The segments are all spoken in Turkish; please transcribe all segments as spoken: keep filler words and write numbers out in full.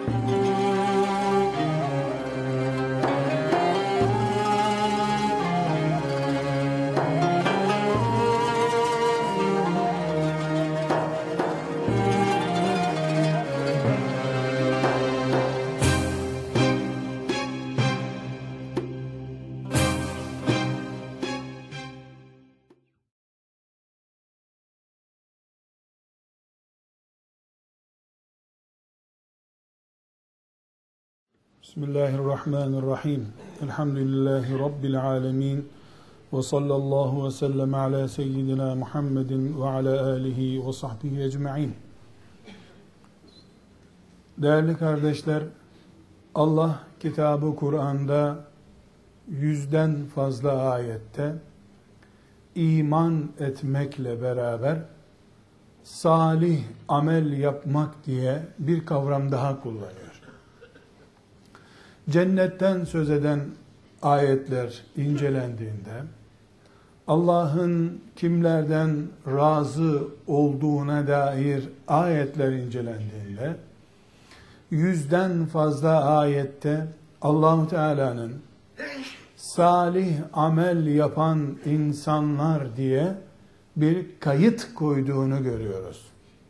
Bismillahirrahmanirrahim. Elhamdülillahi Rabbil alemin. Ve sallallahu ve sellem ala seyyidina Muhammedin ve ala alihi ve sahbihi ecma'in. Değerli kardeşler, Allah kitabı Kur'an'da yüzden fazla ayette iman etmekle beraber salih amel yapmak diye bir kavram daha kullanıyor. Cennetten söz eden ayetler incelendiğinde, Allah'ın kimlerden razı olduğuna dair ayetler incelendiğinde, yüzden fazla ayette Allah-u Teala'nın salih amel yapan insanlar diye bir kayıt koyduğunu görüyoruz.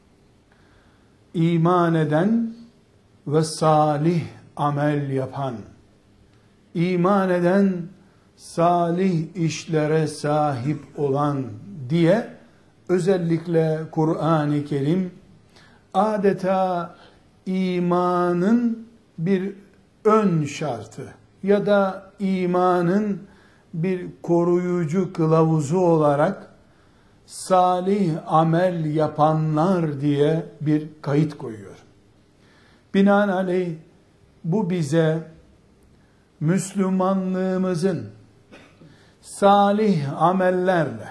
İman eden ve salih amel yapan, iman eden, salih işlere sahip olan diye özellikle Kur'an-ı Kerim adeta imanın bir ön şartı ya da imanın bir koruyucu kılavuzu olarak salih amel yapanlar diye bir kayıt koyuyor. Binaenaleyh bu bize Müslümanlığımızın salih amellerle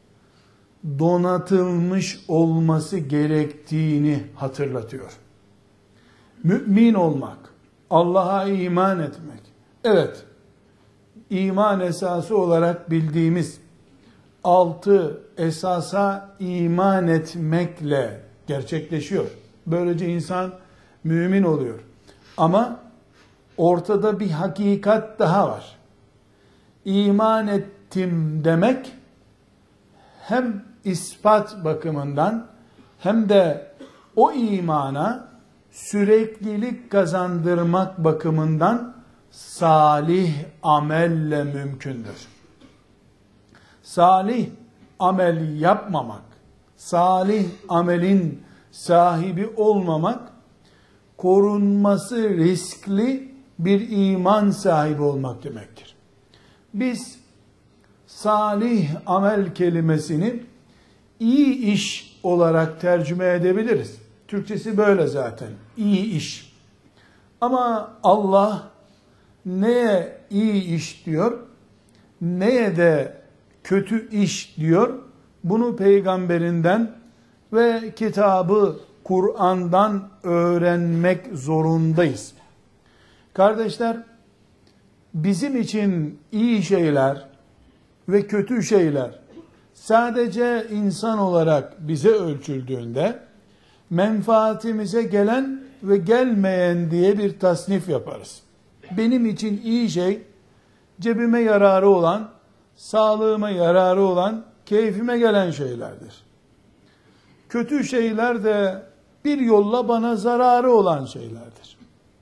donatılmış olması gerektiğini hatırlatıyor. Mümin olmak, Allah'a iman etmek, evet, iman esası olarak bildiğimiz altı esasa iman etmekle gerçekleşiyor. Böylece insan mümin oluyor. Ama ortada bir hakikat daha var. İman ettim demek hem ispat bakımından hem de o imana süreklilik kazandırmak bakımından salih amelle mümkündür. Salih amel yapmamak, salih amelin sahibi olmamak, korunması riskli bir iman sahibi olmak demektir. Biz salih amel kelimesini iyi iş olarak tercüme edebiliriz. Türkçesi böyle zaten, iyi iş. Ama Allah neye iyi iş diyor, neye de kötü iş diyor, bunu peygamberinden ve kitabı Kur'an'dan öğrenmek zorundayız. Kardeşler, bizim için iyi şeyler ve kötü şeyler sadece insan olarak bize ölçüldüğünde menfaatimize gelen ve gelmeyen diye bir tasnif yaparız. Benim için iyi şey, cebime yararı olan, sağlığıma yararı olan, keyfime gelen şeylerdir. Kötü şeyler de bir yolla bana zararı olan şeylerdir.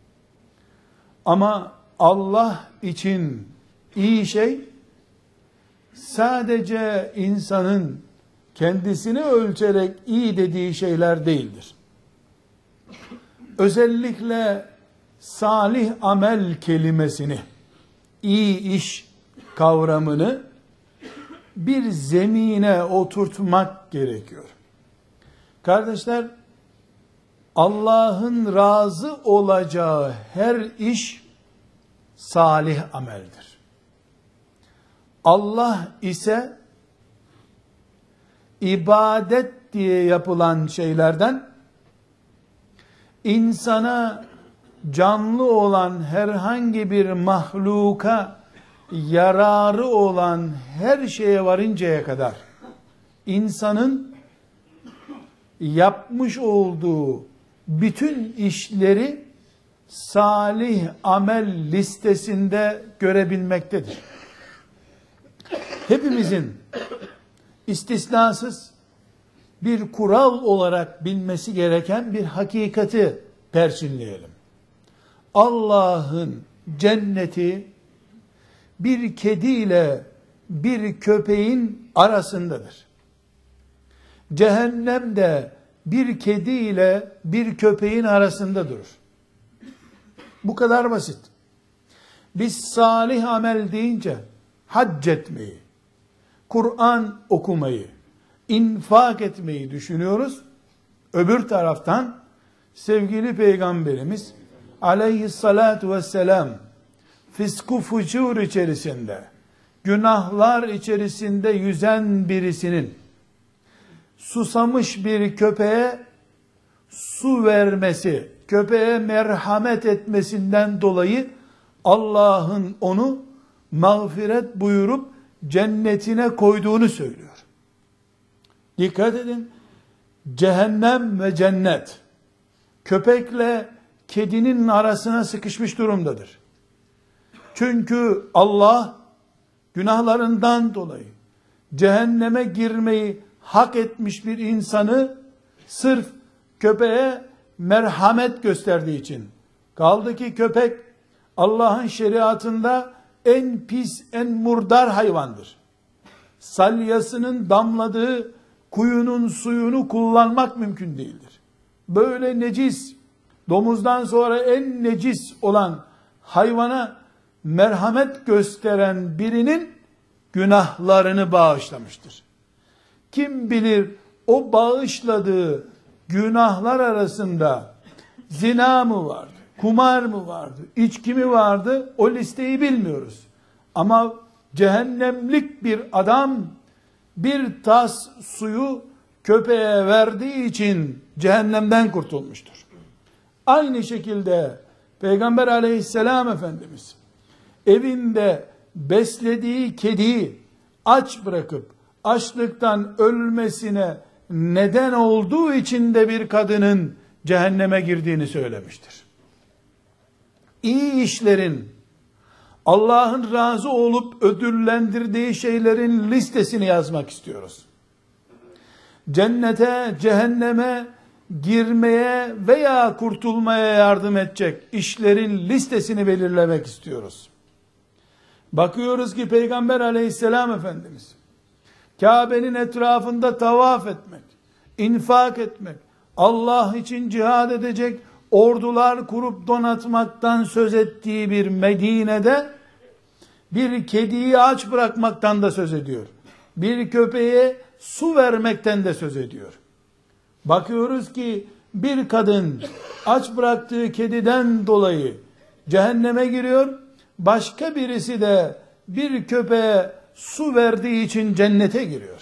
Ama Allah için iyi şey, sadece insanın kendisini ölçerek iyi dediği şeyler değildir. Özellikle salih amel kelimesini, iyi iş kavramını bir zemine oturtmak gerekiyor. Kardeşler, Allah'ın razı olacağı her iş salih ameldir. Allah ise ibadet diye yapılan şeylerden insana, canlı olan herhangi bir mahluka yararı olan her şeye varıncaya kadar insanın yapmış olduğu bütün işleri salih amel listesinde görebilmektedir. Hepimizin istisnasız bir kural olarak bilmesi gereken bir hakikati perçinleyelim. Allah'ın cenneti bir kedi ile bir köpeğin arasındadır. Cehennem de bir kedi ile bir köpeğin arasında durur. Bu kadar basit. Biz salih amel deyince hac etmeyi, Kur'an okumayı, infak etmeyi düşünüyoruz. Öbür taraftan sevgili Peygamberimiz aleyhissalatu vesselam fisku fucur içerisinde, günahlar içerisinde yüzen birisinin susamış bir köpeğe su vermesi, köpeğe merhamet etmesinden dolayı Allah'ın onu mağfiret buyurup cennetine koyduğunu söylüyor. Dikkat edin, cehennem ve cennet köpekle kedinin arasına sıkışmış durumdadır. Çünkü Allah günahlarından dolayı cehenneme girmeyi hak etmiş bir insanı sırf köpeğe merhamet gösterdiği için, kaldı ki köpek Allah'ın şeriatında en pis, en murdar hayvandır. Salyasının damladığı kuyunun suyunu kullanmak mümkün değildir. Böyle necis, domuzdan sonra en necis olan hayvana merhamet gösteren birinin günahlarını bağışlamıştır. Kim bilir o bağışladığı günahlar arasında zina mı vardı, kumar mı vardı, içki mi vardı, o listeyi bilmiyoruz. Ama cehennemlik bir adam bir tas suyu köpeğe verdiği için cehennemden kurtulmuştur. Aynı şekilde Peygamber aleyhisselam Efendimiz evinde beslediği kediyi aç bırakıp açlıktan ölmesine neden olduğu için de bir kadının cehenneme girdiğini söylemiştir. İyi işlerin, Allah'ın razı olup ödüllendirdiği şeylerin listesini yazmak istiyoruz. Cennete, cehenneme girmeye veya kurtulmaya yardım edecek işlerin listesini belirlemek istiyoruz. Bakıyoruz ki Peygamber aleyhisselam Efendimiz Kabe'nin etrafında tavaf etmek, infak etmek, Allah için cihad edecek ordular kurup donatmaktan söz ettiği bir Medine'de bir kediyi aç bırakmaktan da söz ediyor. Bir köpeğe su vermekten de söz ediyor. Bakıyoruz ki bir kadın aç bıraktığı kediden dolayı cehenneme giriyor. Başka birisi de bir köpeğe su verdiği için cennete giriyor.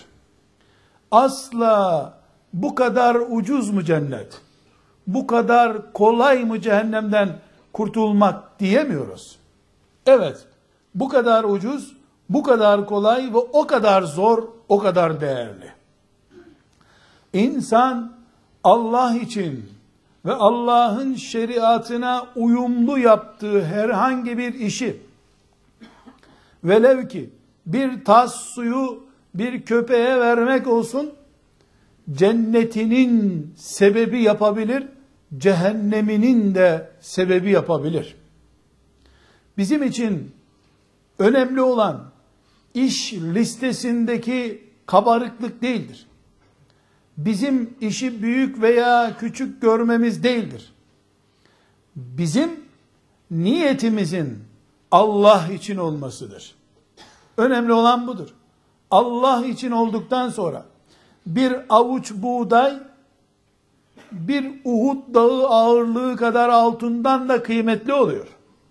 Asla bu kadar ucuz mu cennet? Bu kadar kolay mı cehennemden kurtulmak diyemiyoruz. Evet, bu kadar ucuz, bu kadar kolay ve o kadar zor, o kadar değerli. İnsan Allah için ve Allah'ın şeriatına uyumlu yaptığı herhangi bir işi, velev ki bir tas suyu bir köpeğe vermek olsun, cennetinin sebebi yapabilir, cehenneminin de sebebi yapabilir. Bizim için önemli olan iş listesindeki kabarıklık değildir. Bizim işi büyük veya küçük görmemiz değildir. Bizim niyetimizin Allah için olmasıdır. Önemli olan budur. Allah için olduktan sonra bir avuç buğday bir Uhud dağı ağırlığı kadar altından da kıymetli oluyor.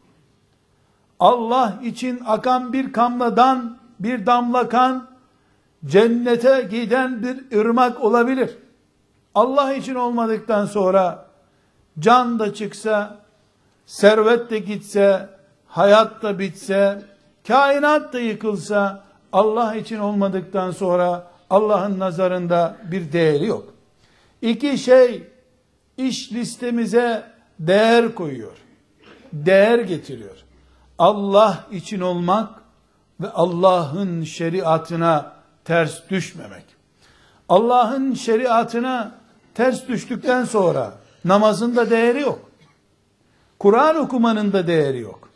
Allah için akan bir kamladan bir damla kan cennete giden bir ırmak olabilir. Allah için olmadıktan sonra can da çıksa, servet de gitse, hayat da bitse, kainat da yıkılsa, Allah için olmadıktan sonra Allah'ın nazarında bir değeri yok. İki şey iş listemize değer koyuyor. değer getiriyor. Allah için olmak ve Allah'ın şeriatına ters düşmemek. Allah'ın şeriatına ters düştükten sonra namazın da değeri yok. Kur'an okumanın da değeri yok.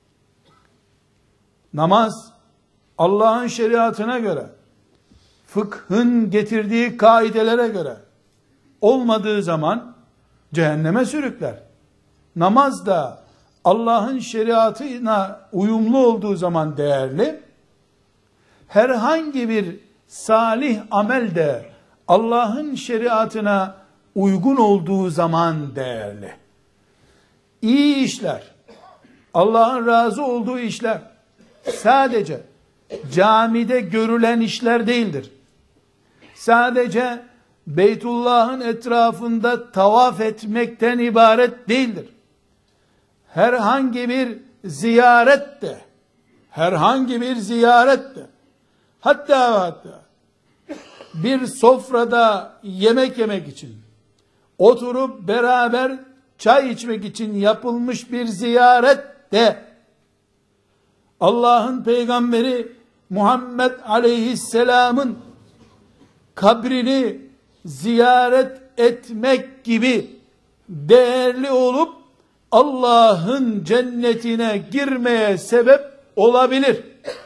Namaz Allah'ın şeriatına göre, fıkhın getirdiği kaidelere göre olmadığı zaman cehenneme sürükler. Namaz da Allah'ın şeriatına uyumlu olduğu zaman değerli. Herhangi bir salih amel de Allah'ın şeriatına uygun olduğu zaman değerli. İyi işler, Allah'ın razı olduğu işler sadece camide görülen işler değildir. Sadece Beytullah'ın etrafında tavaf etmekten ibaret değildir. Herhangi bir ziyaret de, herhangi bir ziyaret de, hatta hatta bir sofrada yemek yemek için, oturup beraber çay içmek için yapılmış bir ziyaret de, Allah'ın peygamberi Muhammed aleyhisselamın kabrini ziyaret etmek gibi değerli olup Allah'ın cennetine girmeye sebep olabilir.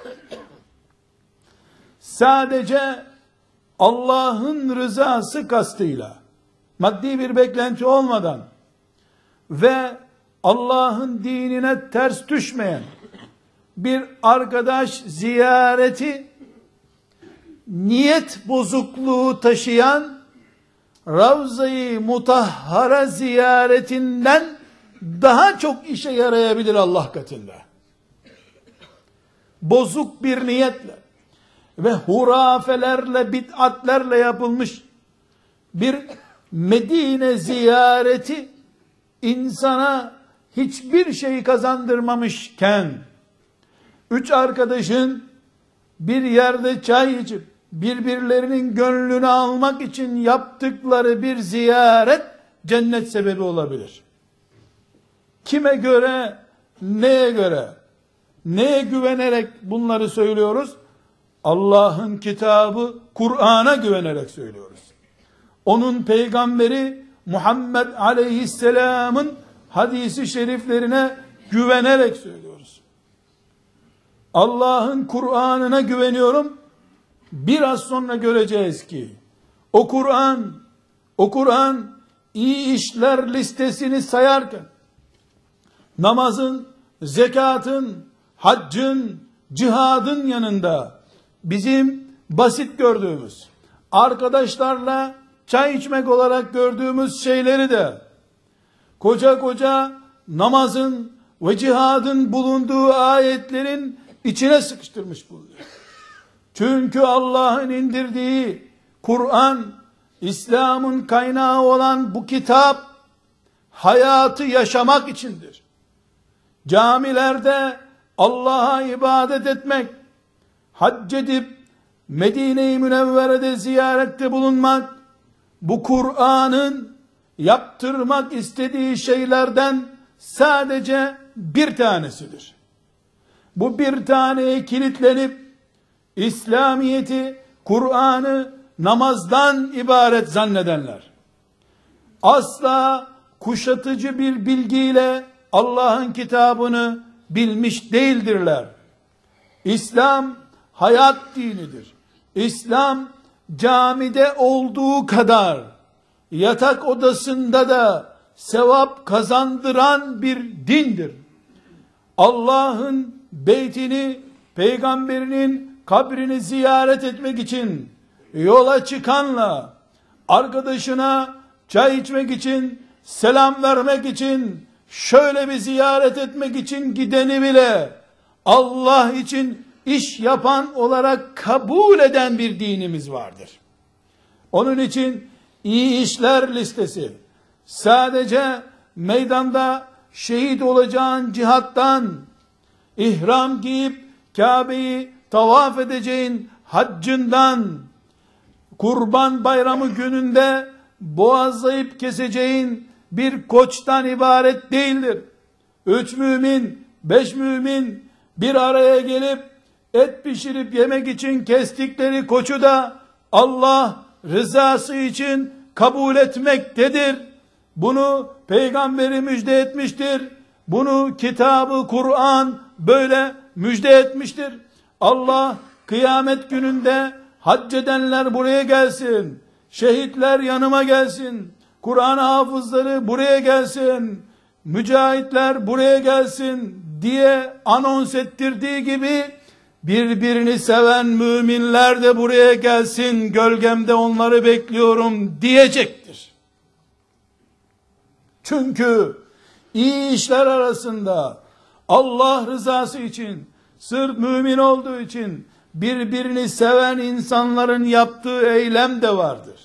Sadece Allah'ın rızası kastıyla, maddi bir beklenti olmadan ve Allah'ın dinine ters düşmeyen bir arkadaş ziyareti, niyet bozukluğu taşıyan Ravza-i Mutahhara ziyaretinden daha çok işe yarayabilir Allah katında. Bozuk bir niyetle ve hurafelerle, bid'atlerle yapılmış bir Medine ziyareti insana hiçbir şey kazandırmamışken, üç arkadaşın bir yerde çay içip birbirlerinin gönlünü almak için yaptıkları bir ziyaret cennet sebebi olabilir. Kime göre, neye göre, neye güvenerek bunları söylüyoruz? Allah'ın kitabı Kur'an'a güvenerek söylüyoruz. Onun peygamberi Muhammed aleyhisselamın hadisi şeriflerine güvenerek söylüyoruz. Allah'ın Kur'an'ına güveniyorum. Biraz sonra göreceğiz ki o Kur'an, o Kur'an iyi işler listesini sayarken namazın, zekatın, haccın, cihadın yanında bizim basit gördüğümüz, arkadaşlarla çay içmek olarak gördüğümüz şeyleri de koca koca namazın ve cihadın bulunduğu ayetlerin içine sıkıştırmış bulunuyor. Çünkü Allah'ın indirdiği Kur'an, İslam'ın kaynağı olan bu kitap hayatı yaşamak içindir. Camilerde Allah'a ibadet etmek, hac edip Medine-i Münevvere'de ziyarette bulunmak, bu Kur'an'ın yaptırmak istediği şeylerden sadece bir tanesidir. Bu bir taneye kilitlenip İslamiyeti, Kur'an'ı namazdan ibaret zannedenler, asla kuşatıcı bir bilgiyle Allah'ın kitabını bilmiş değildirler. İslam hayat dinidir. İslam camide olduğu kadar yatak odasında da sevap kazandıran bir dindir. Allah'ın beytini, peygamberinin kabrini ziyaret etmek için yola çıkanla arkadaşına çay içmek için, selam vermek için, şöyle bir ziyaret etmek için gideni bile Allah için iş yapan olarak kabul eden bir dinimiz vardır. Onun için iyi işler listesi sadece meydanda şehit olacağın cihattan, ihram giyip Kabe'yi tavaf edeceğin haccından, Kurban Bayramı gününde boğazlayıp keseceğin bir koçtan ibaret değildir. üç mümin, beş mümin bir araya gelip et pişirip yemek için kestikleri koçu da Allah rızası için kabul etmektedir. Bunu peygamberi müjde etmiştir. Bunu kitabı Kur'an böyle müjde etmiştir. Allah kıyamet gününde hac edenler buraya gelsin, şehitler yanıma gelsin, Kur'an hafızları buraya gelsin, mücahitler buraya gelsin diye anons ettirdiği gibi birbirini seven müminler de buraya gelsin, gölgemde onları bekliyorum diyecektir. Çünkü iyi işler arasında Allah rızası için, sırf mümin olduğu için birbirini seven insanların yaptığı eylem de vardır.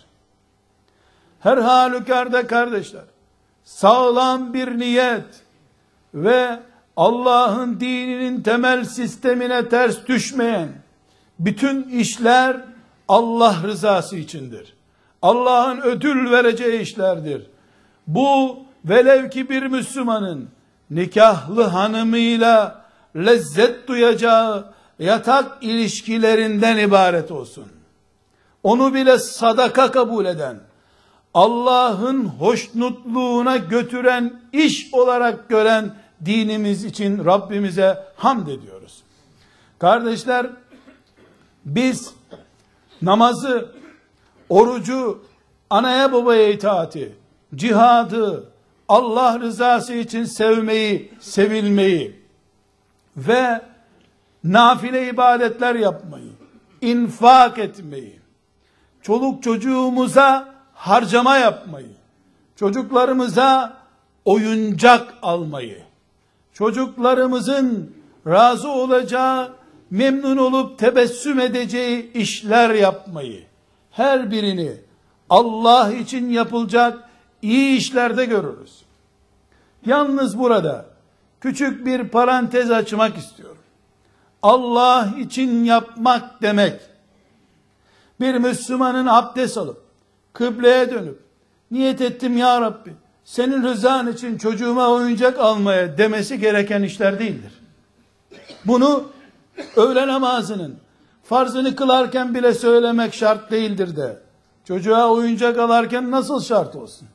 Her halükarda kardeşler, sağlam bir niyet ve Allah'ın dininin temel sistemine ters düşmeyen bütün işler Allah rızası içindir. Allah'ın ödül vereceği işlerdir. Bu velev ki bir Müslümanın nikahlı hanımıyla lezzet duyacağı yatak ilişkilerinden ibaret olsun. Onu bile sadaka kabul eden, Allah'ın hoşnutluğuna götüren iş olarak gören dinimiz için Rabbimize hamd ediyoruz. Kardeşler, biz namazı, orucu, anaya babaya itaati, cihadı, Allah rızası için sevmeyi, sevilmeyi ve nafile ibadetler yapmayı, infak etmeyi, çoluk çocuğumuza harcama yapmayı, çocuklarımıza oyuncak almayı, çocuklarımızın razı olacağı, memnun olup tebessüm edeceği işler yapmayı, her birini Allah için yapılacak iyi işlerde görürüz. Yalnız burada küçük bir parantez açmak istiyorum. Allah için yapmak demek, bir Müslümanın abdest alıp, kıbleye dönüp, niyet ettim ya Rabbi, senin rızan için çocuğuma oyuncak almaya demesi gereken işler değildir. Bunu öğle namazının farzını kılarken bile söylemek şart değildir de, çocuğa oyuncak alarken nasıl şart olsun?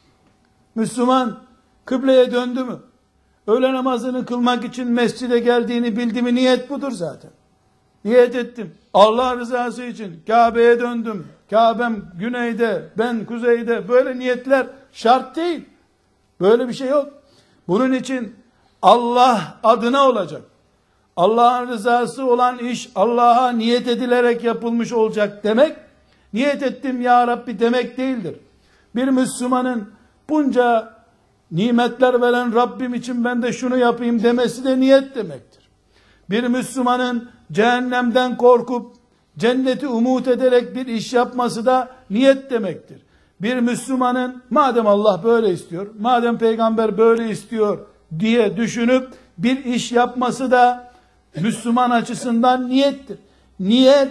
Müslüman kıbleye döndü mü, öğle namazını kılmak için mescide geldiğini bildi mi, niyet budur zaten. Niyet ettim, Allah rızası için Kabe'ye döndüm, Kabe'm güneyde, ben kuzeyde, böyle niyetler şart değil. Böyle bir şey yok. Bunun için Allah adına olacak. Allah'ın rızası olan iş Allah'a niyet edilerek yapılmış olacak demek, niyet ettim ya Rabbi demek değildir. Bir Müslümanın bunca nimetler veren Rabbim için ben de şunu yapayım demesi de niyet demektir. Bir Müslümanın cehennemden korkup cenneti umut ederek bir iş yapması da niyet demektir. Bir Müslümanın madem Allah böyle istiyor, madem peygamber böyle istiyor diye düşünüp bir iş yapması da Müslüman açısından niyettir. Niyet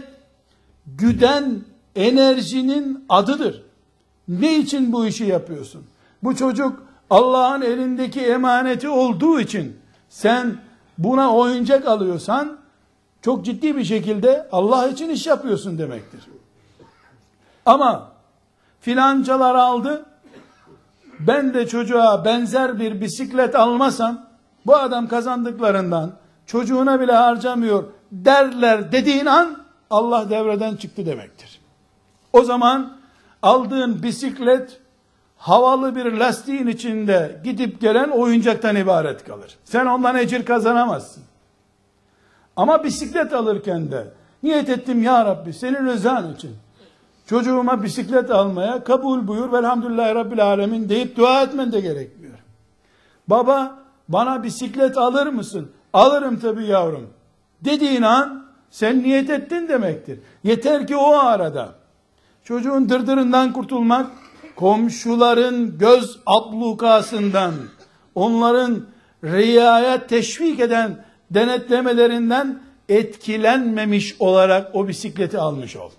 güden enerjinin adıdır. Ne için bu işi yapıyorsun? Bu çocuk Allah'ın elindeki emaneti olduğu için sen buna oyuncak alıyorsan çok ciddi bir şekilde Allah için iş yapıyorsun demektir. Ama filancalar aldı, ben de çocuğa benzer bir bisiklet almasam bu adam kazandıklarından çocuğuna bile harcamıyor derler dediğin an Allah devreden çıktı demektir. O zaman aldığın bisiklet havalı bir lastiğin içinde gidip gelen oyuncaktan ibaret kalır. Sen ondan ecir kazanamazsın. Ama bisiklet alırken de niyet ettim ya Rabbi senin rızan için çocuğuma bisiklet almaya kabul buyur velhamdülillahi Rabbil alemin deyip dua etmen de gerekmiyor. Baba bana bisiklet alır mısın? Alırım tabii yavrum dediğin an sen niyet ettin demektir. Yeter ki o arada çocuğun dırdırından kurtulmak, komşuların göz ablukasından, onların riyaya teşvik eden denetlemelerinden etkilenmemiş olarak o bisikleti almış ol.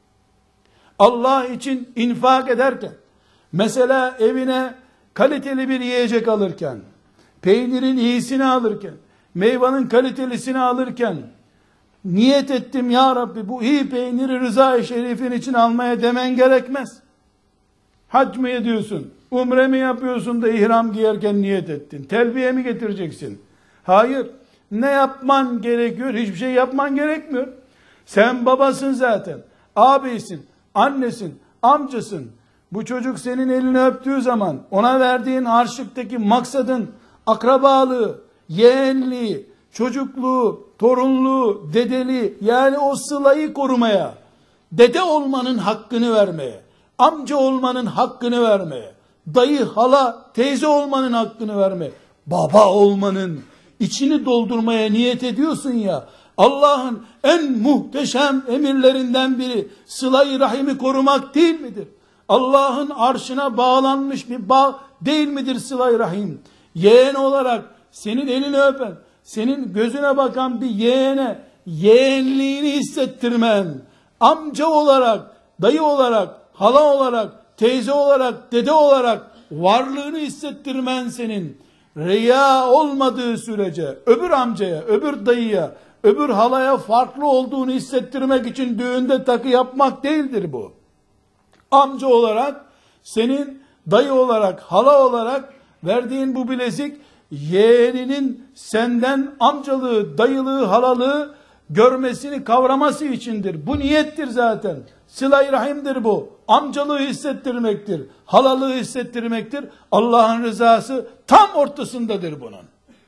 Allah için infak ederken, mesela evine kaliteli bir yiyecek alırken, peynirin iyisini alırken, meyvanın kalitelisini alırken, niyet ettim ya Rabbi bu iyi peyniri rıza-i şerifin için almaya demen gerekmez. Hac mı ediyorsun? Umre mi yapıyorsun da ihram giyerken niyet ettin? Telbiye mi getireceksin? Hayır. Ne yapman gerekiyor? Hiçbir şey yapman gerekmiyor. Sen babasın zaten. Abisin, annesin, amcasın. Bu çocuk senin elini öptüğü zaman ona verdiğin harçlıktaki maksadın akrabalığı, yeğenliği, çocukluğu, torunluğu, dedeliği, yani o sılayı korumaya, dede olmanın hakkını vermeye, amca olmanın hakkını vermeye, dayı, hala, teyze olmanın hakkını vermeye, baba olmanın içini doldurmaya niyet ediyorsun ya, Allah'ın en muhteşem emirlerinden biri sıla-i rahimi korumak değil midir? Allah'ın arşına bağlanmış bir bağ değil midir sıla-i rahim? Yeğen olarak senin elini öpen, senin gözüne bakan bir yeğene yeğenliğini hissettirmen, amca olarak, dayı olarak, hala olarak, teyze olarak, dede olarak varlığını hissettirmen senin, riya olmadığı sürece öbür amcaya, öbür dayıya, öbür halaya farklı olduğunu hissettirmek için düğünde takı yapmak değildir bu. Amca olarak, senin dayı olarak, hala olarak verdiğin bu bilezik, yeğeninin senden amcalığı, dayılığı, halalığı görmesini, kavraması içindir. Bu niyettir zaten. Sıla-i rahimdir bu. Amcalığı hissettirmektir. Halalığı hissettirmektir. Allah'ın rızası tam ortasındadır bunun.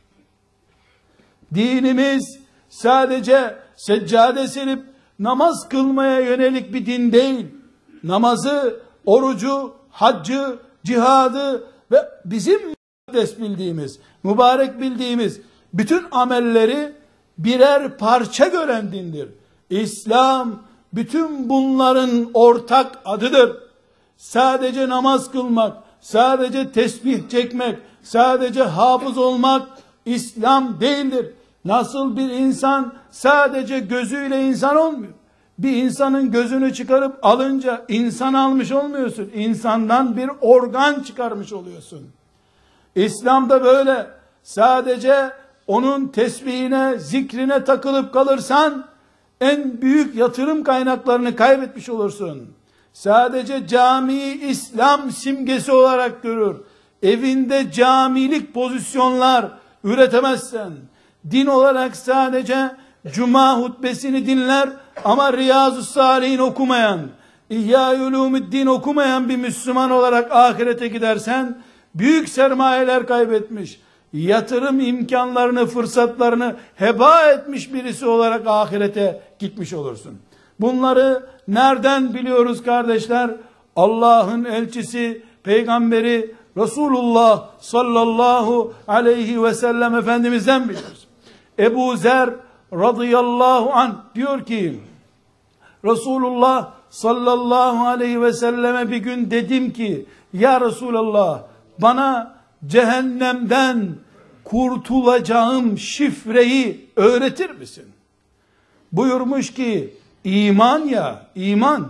Dinimiz sadece seccade serip namaz kılmaya yönelik bir din değil. Namazı, orucu, haccı, cihadı ve bizim mukaddes bildiğimiz, mübarek bildiğimiz bütün amelleri birer parça gören dindir. İslam bütün bunların ortak adıdır. Sadece namaz kılmak, sadece tesbih çekmek, sadece hafız olmak İslam değildir. Nasıl bir insan sadece gözüyle insan olmuyor. Bir insanın gözünü çıkarıp alınca insan almış olmuyorsun. İnsandan bir organ çıkarmış oluyorsun. İslam'da böyle. Sadece onun tesbihine, zikrine takılıp kalırsan en büyük yatırım kaynaklarını kaybetmiş olursun. Sadece camiyi İslam simgesi olarak görür. Evinde camilik pozisyonlar üretemezsen, din olarak sadece cuma hutbesini dinler ama Riyazu Salihin okumayan, İhya-i Ulumuddin okumayan bir Müslüman olarak ahirete gidersen, büyük sermayeler kaybetmiş, yatırım imkanlarını, fırsatlarını heba etmiş birisi olarak ahirete gitmiş olursun. Bunları nereden biliyoruz kardeşler? Allah'ın elçisi, peygamberi Resulullah sallallahu aleyhi ve sellem Efendimiz'den biliyoruz. Ebu Zer radıyallahu anh diyor ki, Resulullah sallallahu aleyhi ve selleme bir gün dedim ki, ya Resulallah, bana cehennemden kurtulacağım şifreyi öğretir misin? Buyurmuş ki, iman ya, iman.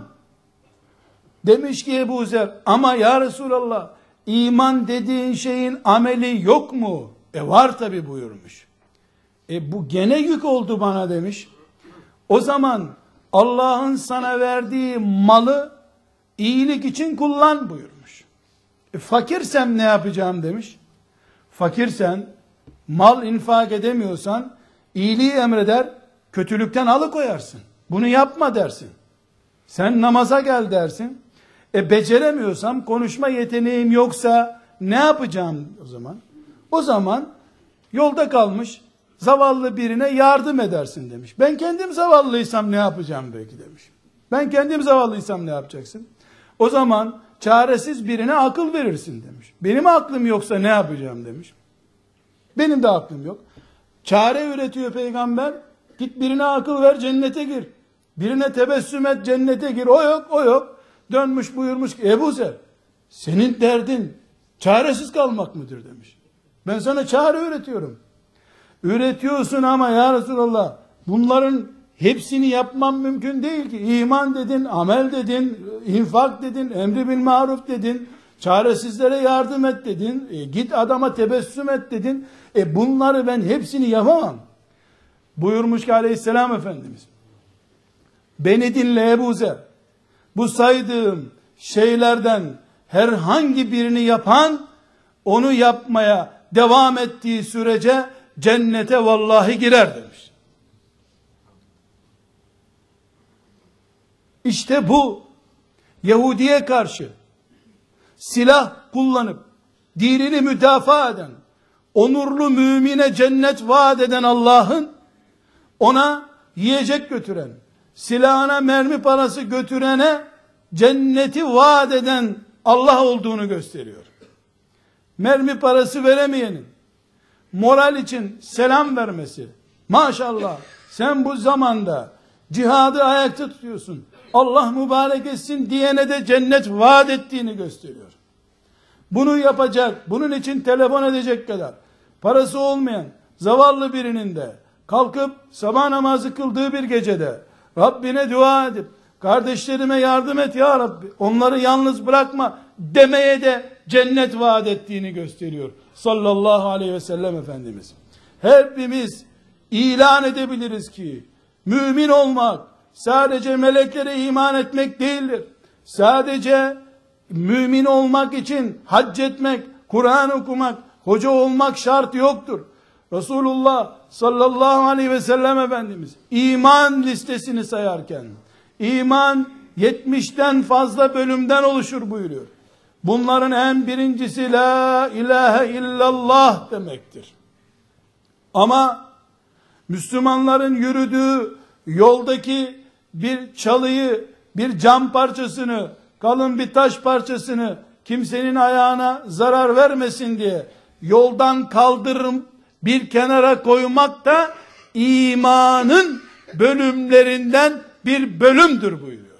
Demiş ki Ebu Zer, ama ya Resulallah, iman dediğin şeyin ameli yok mu? E var tabi buyurmuş. E bu gene yük oldu bana demiş. O zaman Allah'ın sana verdiği malı iyilik için kullan buyurmuş. E fakirsem ne yapacağım demiş. Fakirsen, mal infak edemiyorsan, iyiliği emreder, kötülükten alıkoyarsın. Bunu yapma dersin. Sen namaza gel dersin. E beceremiyorsam, konuşma yeteneğim yoksa ne yapacağım o zaman? O zaman yolda kalmış zavallı birine yardım edersin demiş. Ben kendim zavallıysam ne yapacağım belki demiş. Ben kendim zavallıysam ne yapacaksın? O zaman çaresiz birine akıl verirsin demiş. Benim aklım yoksa ne yapacağım demiş. Benim de aklım yok. Çare üretiyor peygamber. Git birine akıl ver, cennete gir. Birine tebessüm et, cennete gir. O yok, o yok. Dönmüş buyurmuş ki, Ebu Zer, senin derdin çaresiz kalmak mıdır demiş. Ben sana çare üretiyorum. Üretiyorsun ama ya Resulallah, bunların hepsini yapmam mümkün değil ki. İman dedin, amel dedin, infak dedin, emri bil maruf dedin, Çaresizlere yardım et dedin. E, git adama tebessüm et dedin. E bunları ben hepsini yapamam. Buyurmuş ki aleyhisselam Efendimiz. Beni dinle Ebu Zer. Bu saydığım şeylerden herhangi birini yapan, onu yapmaya devam ettiği sürece cennete vallahi girer demiş. İşte bu Yahudi'ye karşı silah kullanıp dinini müdafaa eden, onurlu mümine cennet vaat eden Allah'ın ona yiyecek götüren, silahına mermi parası götürene cenneti vaat eden Allah olduğunu gösteriyor. Mermi parası veremeyenin moral için selam vermesi, maşallah sen bu zamanda cihadı ayakta tutuyorsun, Allah mübarek etsin diyene de cennet vaat ettiğini gösteriyor. Bunu yapacak, bunun için telefon edecek kadar parası olmayan zavallı birinin de kalkıp sabah namazı kıldığı bir gecede Rabbine dua edip kardeşlerime yardım et ya Rabbi, onları yalnız bırakma demeye de cennet vaat ettiğini gösteriyor sallallahu aleyhi ve sellem Efendimiz. Hepimiz ilan edebiliriz ki mümin olmak sadece meleklere iman etmek değildir. Sadece mümin olmak için hac etmek, Kur'an okumak, hoca olmak şart yoktur. Resulullah sallallahu aleyhi ve sellem Efendimiz iman listesini sayarken iman yetmişten fazla bölümden oluşur buyuruyor. Bunların en birincisi la ilahe illallah demektir. Ama Müslümanların yürüdüğü yoldaki bir çalıyı, bir cam parçasını, kalın bir taş parçasını kimsenin ayağına zarar vermesin diye yoldan kaldırım bir kenara koymak da imanın bölümlerinden bir bölümdür buyuruyor.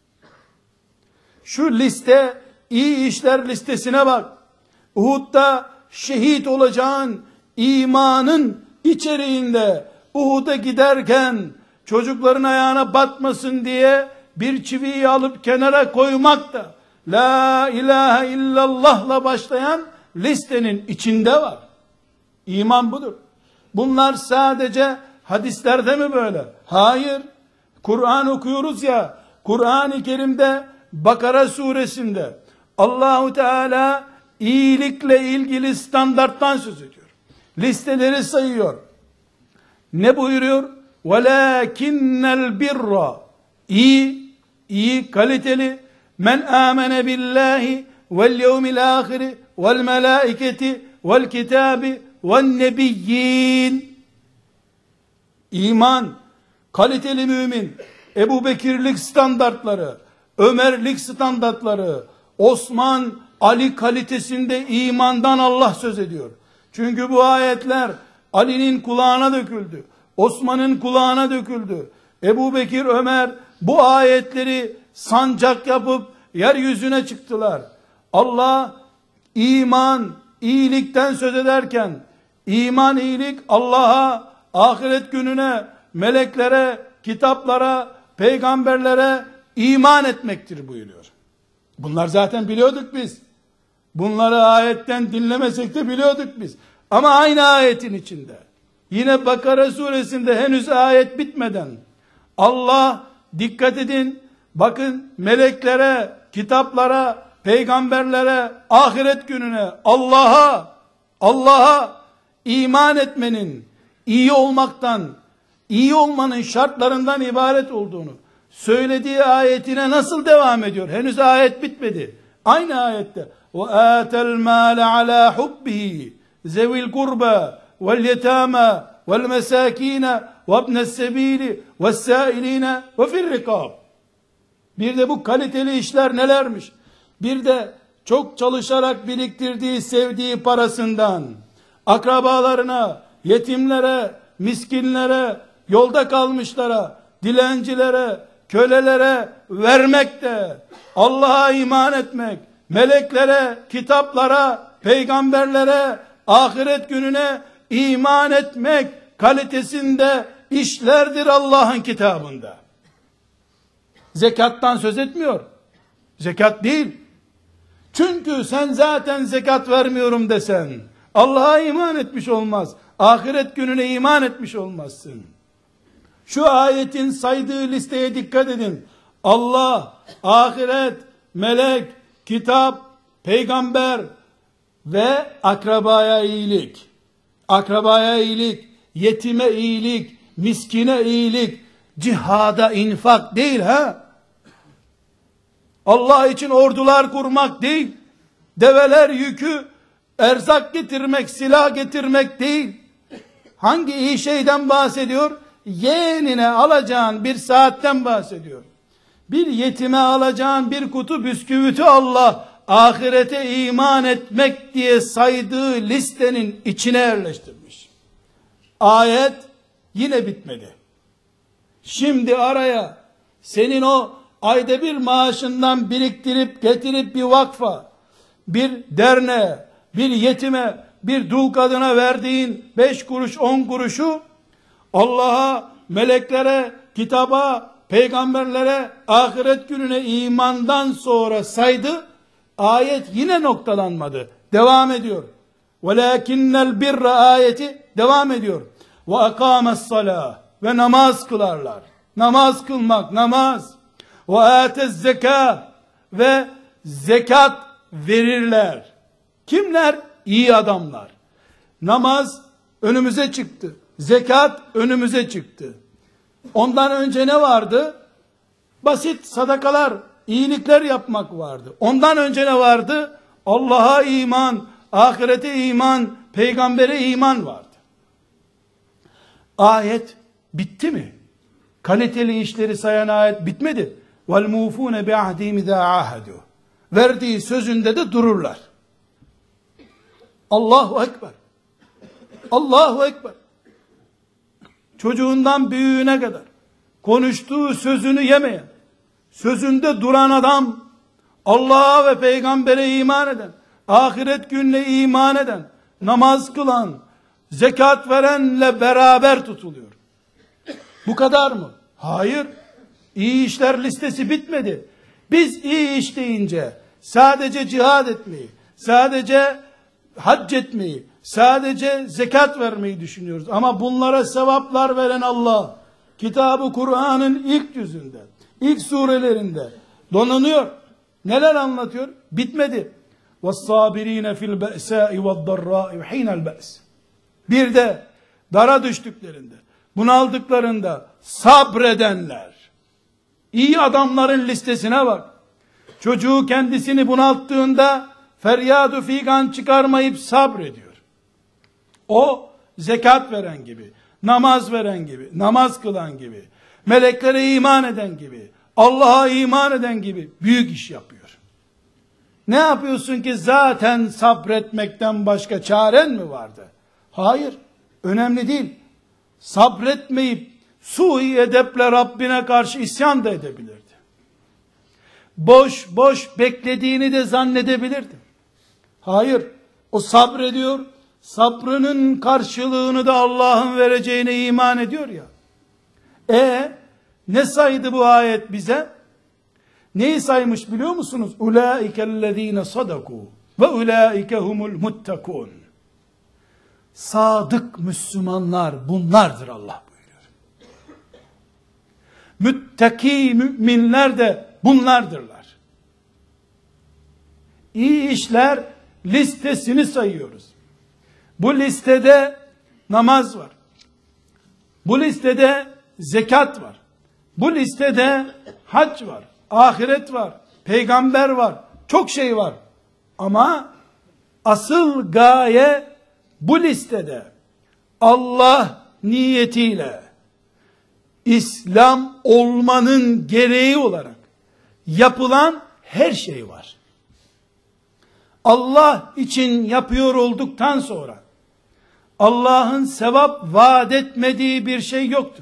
Şu liste, iyi işler listesine bak. Uhud'da şehit olacağın imanın içeriğinde Uhud'a giderken çocukların ayağına batmasın diye bir çiviyi alıp kenara koymak da la ilahe illallah'la başlayan listenin içinde var. İman budur. Bunlar sadece hadislerde mi böyle? Hayır. Kur'an okuyoruz ya, Kur'an-ı Kerim'de Bakara suresinde Allahu Teala iyilikle ilgili standarttan söz ediyor. Listeleri sayıyor. Ne buyuruyor? وَلَاكِنَّ الْبِرَّ İyi, iyi, kaliteli. Men amene billahi vel yevmil ahiri vel melaiketi vel kitabi vel nebiyyin. İman, kaliteli mümin, Ebu Bekirlik standartları, Ömerlik standartları, Osman, Ali kalitesinde imandan Allah söz ediyor. Çünkü bu ayetler Ali'nin kulağına döküldü. Osman'ın kulağına döküldü. Ebu Bekir, Ömer bu ayetleri sancak yapıp yeryüzüne çıktılar. Allah iman, iyilikten söz ederken, iman, iyilik Allah'a, ahiret gününe, meleklere, kitaplara, peygamberlere iman etmektir buyuruyor. Bunlar zaten biliyorduk biz. Bunları ayetten dinlemesek de biliyorduk biz. Ama aynı ayetin içinde, yine Bakara suresinde henüz ayet bitmeden Allah, dikkat edin, bakın meleklere, kitaplara, peygamberlere, ahiret gününe, Allah'a, Allah'a iman etmenin, iyi olmaktan, iyi olmanın şartlarından ibaret olduğunu söylediği ayetine nasıl devam ediyor? Henüz ayet bitmedi. Aynı ayette وَآتَ الْمَالَ عَلَى حُبِّهِ ذَوِي الْقُرْبَى وَالْيَتَامَى وَالْمَسَاكِينَ وَابْنَ السَّب۪يلِ وَالسَّائِل۪ينَ وَفِي الرِّقَابِ. Bir de bu kaliteli işler nelermiş? Bir de çok çalışarak biriktirdiği, sevdiği parasından akrabalarına, yetimlere, miskinlere, yolda kalmışlara, dilencilere, kölelere vermek de Allah'a iman etmek, meleklere, kitaplara, peygamberlere, ahiret gününe iman etmek kalitesinde işlerdir Allah'ın kitabında. Zekattan söz etmiyor. Zekat değil. Çünkü sen zaten zekat vermiyorum desen, Allah'a iman etmiş olmaz, ahiret gününe iman etmiş olmazsın. Şu ayetin saydığı listeye dikkat edin. Allah, ahiret, melek, kitap, peygamber ve akrabaya iyilik. Akrabaya iyilik, yetime iyilik, miskine iyilik, cihada infak değil ha? Allah için ordular kurmak değil, develer yükü, erzak getirmek, silah getirmek değil. Hangi iyi şeyden bahsediyor? Yeğenine alacağın bir saatten bahsediyor. Bir yetime alacağın bir kutu bisküviti Allah, ahirete iman etmek diye saydığı listenin içine yerleştirmiş. Ayet yine bitmedi. Şimdi araya senin o ayda bir maaşından biriktirip getirip bir vakfa, bir derneğe, bir yetime, bir dul kadına verdiğin beş kuruş, on kuruşu Allah'a, meleklere, kitaba, peygamberlere, ahiret gününe imandan sonra saydı. Ayet yine noktalanmadı. Devam ediyor. وَلَاكِنَّ الْبِرَّ ayeti devam ediyor. وَاَقَامَ الصَّلَاةِ ve namaz kılarlar. Namaz kılmak, namaz. وَاَتَ الزَّكَاةِ ve zekat verirler. Kimler? İyi adamlar. Namaz önümüze çıktı. Zekat önümüze çıktı. Ondan önce ne vardı? Basit sadakalar, iyilikler yapmak vardı. Ondan önce ne vardı? Allah'a iman, ahirete iman, peygambere iman vardı. Ayet bitti mi? Kaliteli işleri sayan ayet bitmedi. وَالْمُوفُونَ بِعَهْدِهِمْ اِذَا عَاهَدُوا verdiği sözünde de dururlar. Allahu Ekber. Allahu Ekber. Çocuğundan büyüğüne kadar konuştuğu sözünü yemeyen, sözünde duran adam, Allah'a ve peygambere iman eden, ahiret gününe iman eden, namaz kılan, zekat verenle beraber tutuluyor. Bu kadar mı? Hayır. İyi işler listesi bitmedi. Biz iyi iş deyince sadece cihad etmeyi, sadece hac etmeyi, sadece zekat vermeyi düşünüyoruz. Ama bunlara sevaplar veren Allah, kitabı Kur'an'ın ilk yüzünde, ilk surelerinde donanıyor. Neler anlatıyor? Bitmedi. وَالصَّابِر۪ينَ فِي الْبَأْسَاءِ وَالضَّرَّاءِ وَح۪ينَ الْبَأْسِ Bir de dara düştüklerinde, bunaldıklarında sabredenler. İyi adamların listesine bak. Çocuğu kendisini bunalttığında feryadu figan çıkarmayıp sabrediyor. O zekat veren gibi, namaz veren gibi, namaz kılan gibi, meleklere iman eden gibi, Allah'a iman eden gibi büyük iş yapıyor. Ne yapıyorsun ki zaten sabretmekten başka çaren mi vardı? Hayır, önemli değil. Sabretmeyip sui edeple Rabbine karşı isyan da edebilirdi. Boş boş beklediğini de zannedebilirdi. Hayır, o sabrediyor, sabrının karşılığını da Allah'ın vereceğine iman ediyor ya. E ne saydı bu ayet bize? Neyi saymış biliyor musunuz? Ulaikellezine sadaku ve ulaike humul muttakun. Sadık Müslümanlar bunlardır Allah buyuruyor. Müttaki müminler de bunlardırlar. İyi işler listesini sayıyoruz. Bu listede namaz var. Bu listede zekat var. Bu listede hac var. Ahiret var. Peygamber var. Çok şey var. Ama asıl gaye bu listede Allah niyetiyle İslam olmanın gereği olarak yapılan her şey var. Allah için yapıyor olduktan sonra Allah'ın sevap vaat etmediği bir şey yoktur.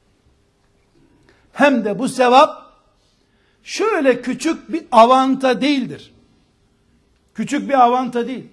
Hem de bu sevap şöyle küçük bir avanta değildir. Küçük bir avanta değil.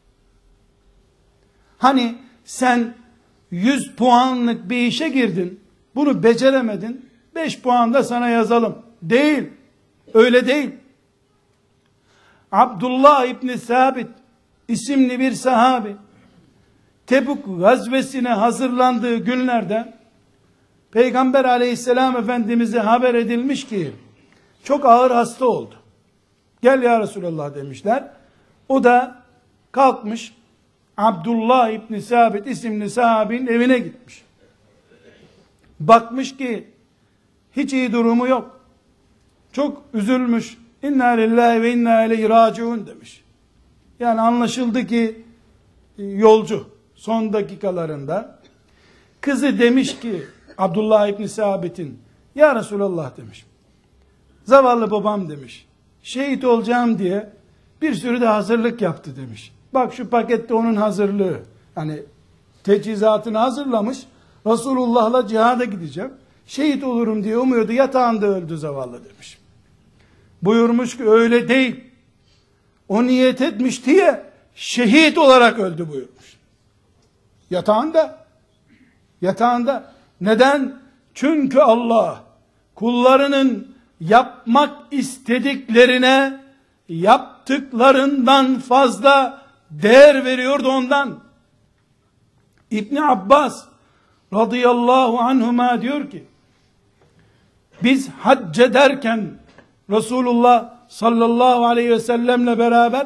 Hani sen yüz puanlık bir işe girdin, bunu beceremedin, beş puan da sana yazalım. Değil. Öyle değil. Abdullah İbni Sabit isimli bir sahabi Tebuk gazvesine hazırlandığı günlerde Peygamber aleyhisselam Efendimiz'e haber edilmiş ki çok ağır hasta oldu. Gel ya Resulallah demişler. O da kalkmış Abdullah İbni Sabit isimli sahabinin evine gitmiş. Bakmış ki hiç iyi durumu yok. Çok üzülmüş. İnna lillahi ve inna ileyhi raciun demiş. Yani anlaşıldı ki yolcu son dakikalarında. Kızı demiş ki Abdullah İbni Sabit'in, ya Resulallah demiş, zavallı babam demiş, şehit olacağım diye bir sürü de hazırlık yaptı demiş. Bak şu pakette onun hazırlığı. Yani teçhizatını hazırlamış. Resulullah'la cihada gideceğim. Şehit olurum diye umuyordu. Yatağında öldü zavallı demiş. Buyurmuş ki öyle değil. O niyet etmiş diye şehit olarak öldü buyurmuş. Yatağında. Yatağında. Neden? Çünkü Allah kullarının yapmak istediklerine yaptıklarından fazla değer veriyordu ondan. İbni Abbas radıyallahu anhuma diyor ki, biz hac ederken Resulullah sallallahu aleyhi ve sellemle beraber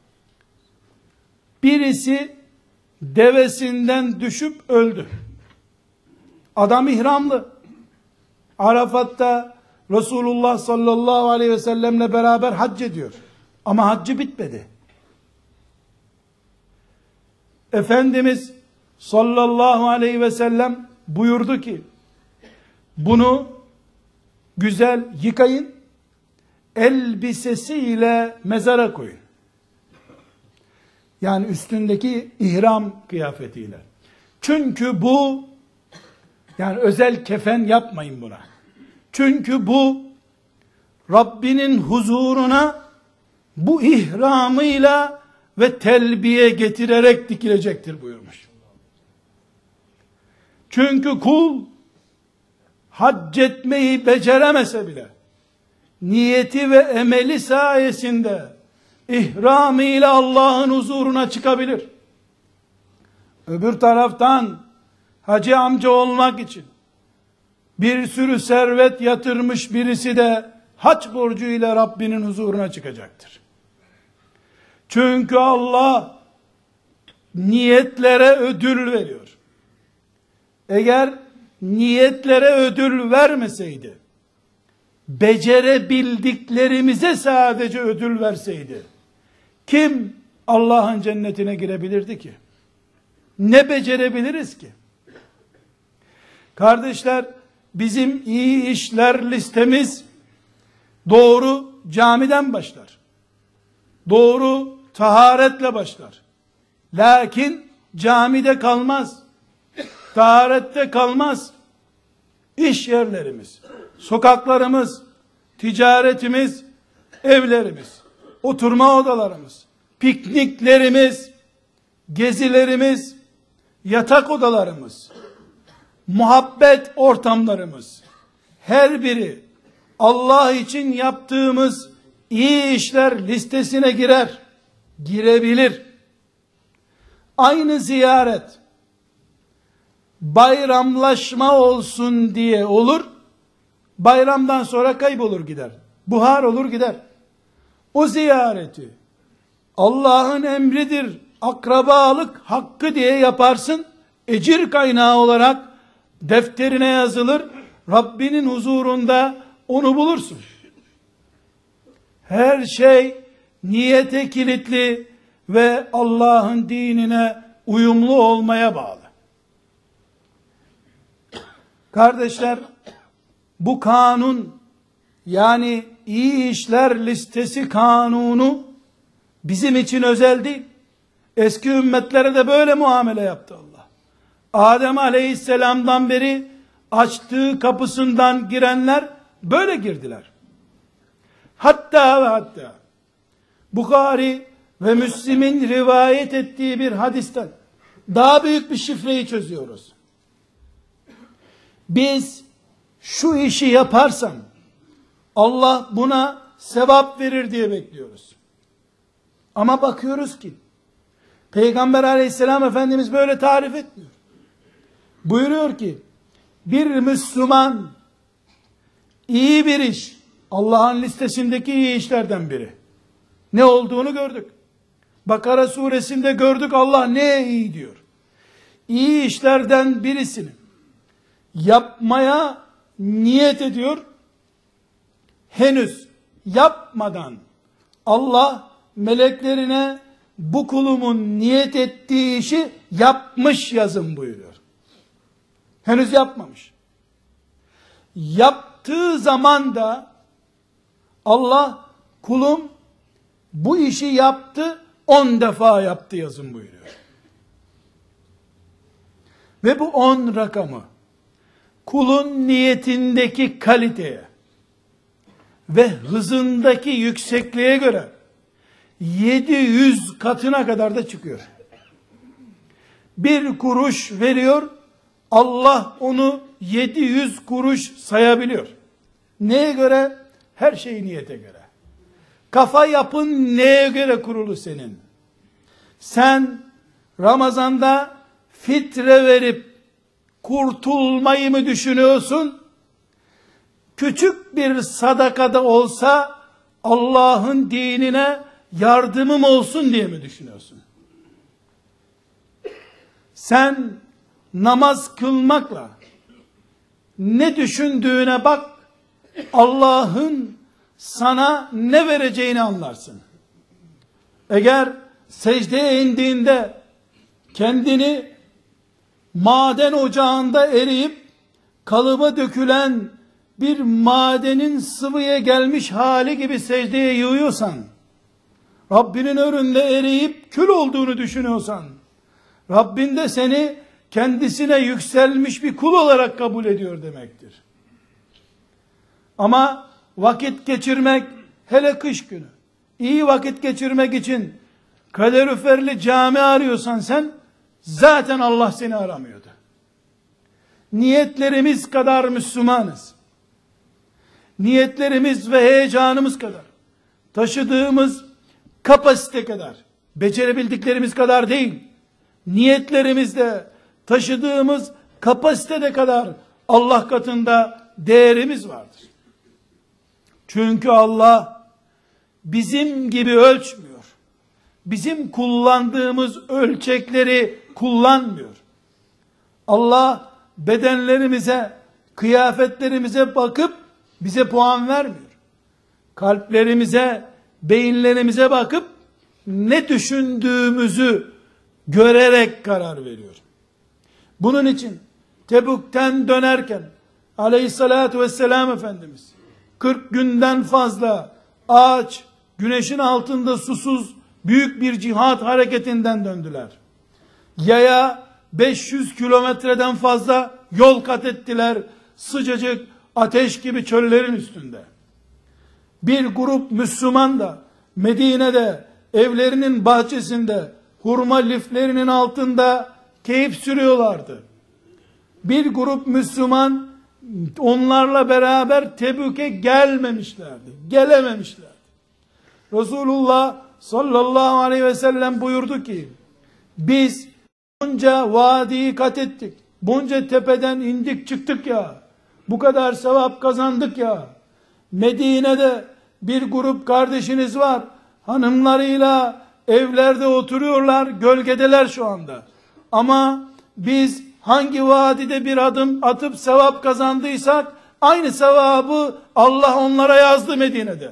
birisi devesinden düşüp öldü. Adam ihramlı. Arafat'ta Resulullah sallallahu aleyhi ve sellemle beraber hac ediyor. Ama haccı bitmedi. Efendimiz sallallahu aleyhi ve sellem buyurdu ki, bunu güzel yıkayın, elbisesiyle mezara koyun. Yani üstündeki ihram kıyafetiyle. Çünkü bu, yani özel kefen yapmayın buna. Çünkü bu Rabbinin huzuruna bu ihramıyla ve telbiye getirerek dikilecektir buyurmuş. Çünkü kul hac etmeyi beceremese bile niyeti ve emeli sayesinde ihramıyla Allah'ın huzuruna çıkabilir. Öbür taraftan hacı amca olmak için bir sürü servet yatırmış birisi de hac borcuyla Rabbinin huzuruna çıkacaktır. Çünkü Allah niyetlere ödül veriyor. Eğer niyetlere ödül vermeseydi, becerebildiklerimize sadece ödül verseydi, kim Allah'ın cennetine girebilirdi ki? Ne becerebiliriz ki? Kardeşler, bizim iyi işler listemiz doğru camiden başlar. Doğru taharetle başlar. Lakin camide kalmaz. Taharette kalmaz. İş yerlerimiz, sokaklarımız, ticaretimiz, evlerimiz, oturma odalarımız, pikniklerimiz, gezilerimiz, yatak odalarımız, muhabbet ortamlarımız, her biri Allah için yaptığımız iyi işler listesine girer, girebilir. Aynı ziyaret, bayramlaşma olsun diye olur, bayramdan sonra kaybolur gider, buhar olur gider. O ziyareti Allah'ın emridir, akrabalık hakkı diye yaparsın, ecir kaynağı olarak defterine yazılır, Rabbinin huzurunda onu bulursun. Her şey niyete kilitli ve Allah'ın dinine uyumlu olmaya bağlı. Kardeşler, bu kanun, yani iyi işler listesi kanunu bizim için özel değil. Eski ümmetlere de böyle muamele yaptı Allah. Adem aleyhisselamdan beri açtığı kapısından girenler böyle girdiler. Hatta ve hatta Bukhari ve Müslim'in rivayet ettiği bir hadisten daha büyük bir şifreyi çözüyoruz. Biz şu işi yaparsam Allah buna sevap verir diye bekliyoruz. Ama bakıyoruz ki Peygamber aleyhisselam Efendimiz böyle tarif etmiyor. Buyuruyor ki bir Müslüman iyi bir iş, Allah'ın listesindeki iyi işlerden biri. Ne olduğunu gördük. Bakara suresinde gördük Allah ne iyi diyor. İyi işlerden birisini yapmaya niyet ediyor. Henüz yapmadan Allah meleklerine bu kulumun niyet ettiği işi yapmış yazın buyuruyor. Henüz yapmamış. Yaptığı zaman da Allah kulum bu işi yaptı, on defa yaptı yazın buyuruyor. Ve bu on rakamı kulun niyetindeki kaliteye ve hızındaki yüksekliğe göre yedi yüz katına kadar da çıkıyor. Bir kuruş veriyor, Allah onu yedi yüz kuruş sayabiliyor. Neye göre? Her şey niyete göre. Kafa yapın neye göre kurulu senin? Sen Ramazan'da fitre verip kurtulmayı mı düşünüyorsun? Küçük bir sadakada olsa Allah'ın dinine yardımım olsun diye mi düşünüyorsun? Sen namaz kılmakla ne düşündüğüne bak, Allah'ın sana ne vereceğini anlarsın. Eğer secdeye indiğinde kendini maden ocağında eriyip kalıba dökülen bir madenin sıvıya gelmiş hali gibi secdeye yığıyorsan, Rabbinin önünde eriyip kül olduğunu düşünüyorsan, Rabbin de seni kendisine yükselmiş bir kul olarak kabul ediyor demektir. Ama vakit geçirmek, hele kış günü, iyi vakit geçirmek için kaloriferli cami arıyorsan sen, zaten Allah seni aramıyordu. Niyetlerimiz kadar Müslümanız. Niyetlerimiz ve heyecanımız kadar, taşıdığımız kapasite kadar, becerebildiklerimiz kadar değil, niyetlerimizde taşıdığımız kapasitede kadar Allah katında değerimiz vardır. Çünkü Allah bizim gibi ölçmüyor. Bizim kullandığımız ölçekleri kullanmıyor. Allah bedenlerimize, kıyafetlerimize bakıp bize puan vermiyor. Kalplerimize, beyinlerimize bakıp ne düşündüğümüzü görerek karar veriyor. Bunun için Tebük'ten dönerken Aleyhissalatu vesselam Efendimiz kırk günden fazla ağaç, güneşin altında susuz büyük bir cihat hareketinden döndüler. Yaya beş yüz kilometreden fazla yol kat ettiler. Sıcacık ateş gibi çöllerin üstünde. Bir grup Müslüman da Medine'de evlerinin bahçesinde hurma liflerinin altında keyif sürüyorlardı. Bir grup Müslüman onlarla beraber Tebük'e gelmemişlerdi. Gelememişlerdi. Resulullah sallallahu aleyhi ve sellem buyurdu ki, biz bunca vadiyi kat ettik, bunca tepeden indik çıktık ya, bu kadar sevap kazandık ya, Medine'de bir grup kardeşiniz var, hanımlarıyla evlerde oturuyorlar, gölgedeler şu anda. Ama biz hangi vadide bir adım atıp sevap kazandıysak, aynı sevabı Allah onlara yazdı Medine'de.